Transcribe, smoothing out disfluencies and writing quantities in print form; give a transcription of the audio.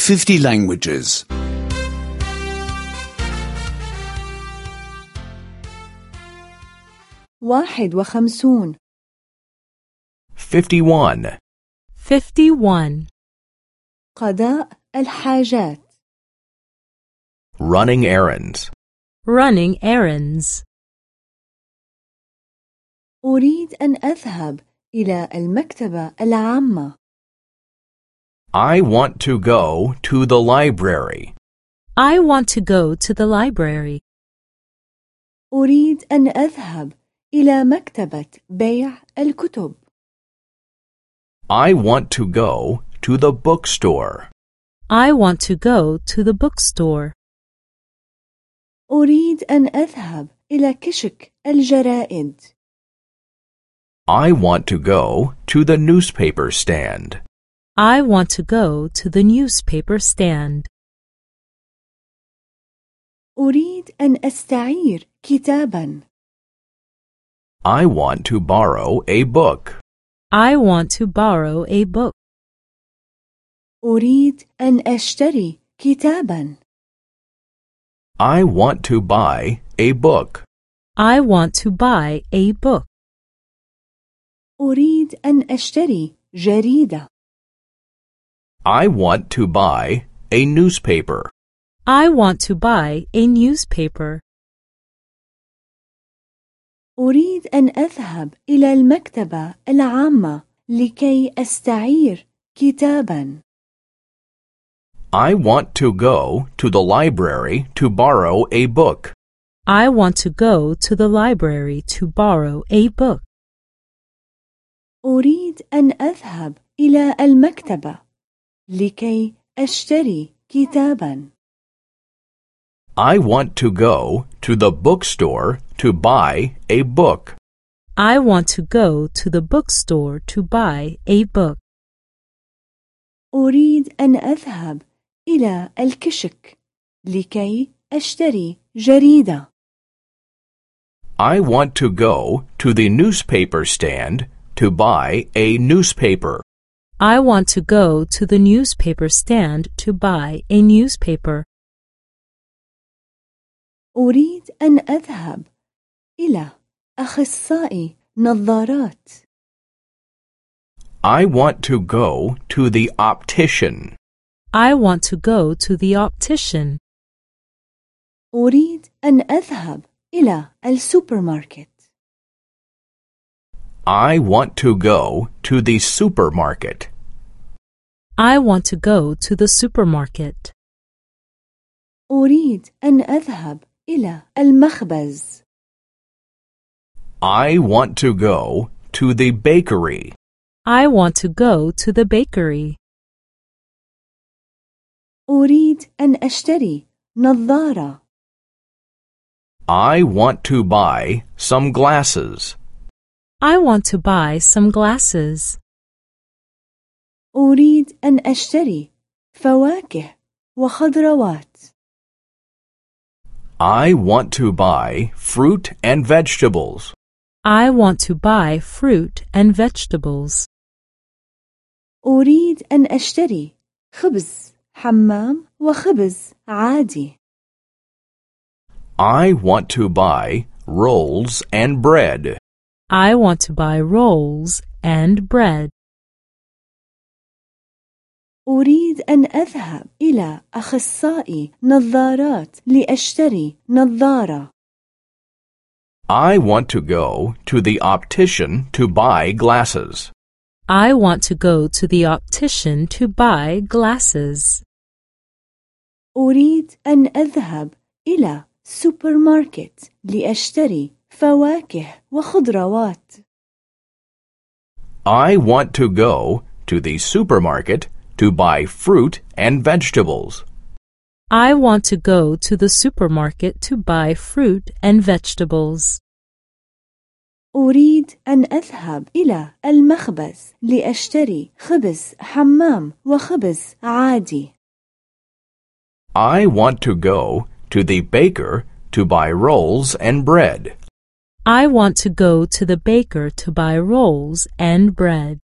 50 languages. 51 51. 51. قضاء الحاجات Running errands. Running errands. أريد أن أذهب إلى المكتبة العامة. I want to go to the library. I want to go to the library. أريد أن أذهب إلى مكتبة بيع الكتب. I want to go to the bookstore. I want to go to the bookstore. أريد أن أذهب إلى كشك الجرائد. I want to go to the newspaper stand. I want to go to the newspaper stand. أريد أن أستعير كتابا. I want to borrow a book. I want to borrow a book. أريد أن أشتري كتابا. I want to buy a book. I want to buy a book. أريد أن أشتري جريدة. I want to buy a newspaper. I want to buy a newspaper. أريد أن أذهب إلى المكتبة العامة لكي أستعير كتابا. I want to go to the library to borrow a book. I want to go to the library to borrow a book. أريد أن أذهب إلى المكتبة لكي أشتري كتابا. I want to go to the bookstore to buy a book. I want to go to the bookstore to buy a book. أريد أن أذهب إلى الكشك لكي أشتري جريدة. I want to go to the newspaper stand to buy a newspaper. I want to go to the newspaper stand to buy a newspaper. أريد أن أذهب إلى أخصائي نظارات. I want to go to the optician. I want to go to the optician. أريد أن أذهب إلى السوبرماركت. I want to go to the supermarket. I want to go to the supermarket. أريد أن أذهب إلى المخبز. I want to go to the bakery. I want to go to the bakery. أريد أن أشتري نظارة. I want to buy some glasses. I want to buy some glasses. أريد أن أشتري فواكه وخضروات. I want to buy fruit and vegetables. I want to buy fruit and vegetables. أريد أن أشتري خبز حمام وخبز عادي. I want to buy rolls and bread. I want to buy rolls and bread. أريد أن أذهب إلى أخصائي نظارات لأشتري نظارة. I want to go to the optician to buy glasses. I want to go to the optician to buy glasses. أريد أن أذهب إلى سوبرماركت لأشتري فواكه وخضروات. I want to go to the supermarket to buy fruit and vegetables. I want to go to the supermarket to buy fruit and vegetables. أريد أن أذهب إلى المخبز لأشتري خبز حمام وخبز عادي. I want to go to the baker to buy rolls and bread. I want to go to the baker to buy rolls and bread.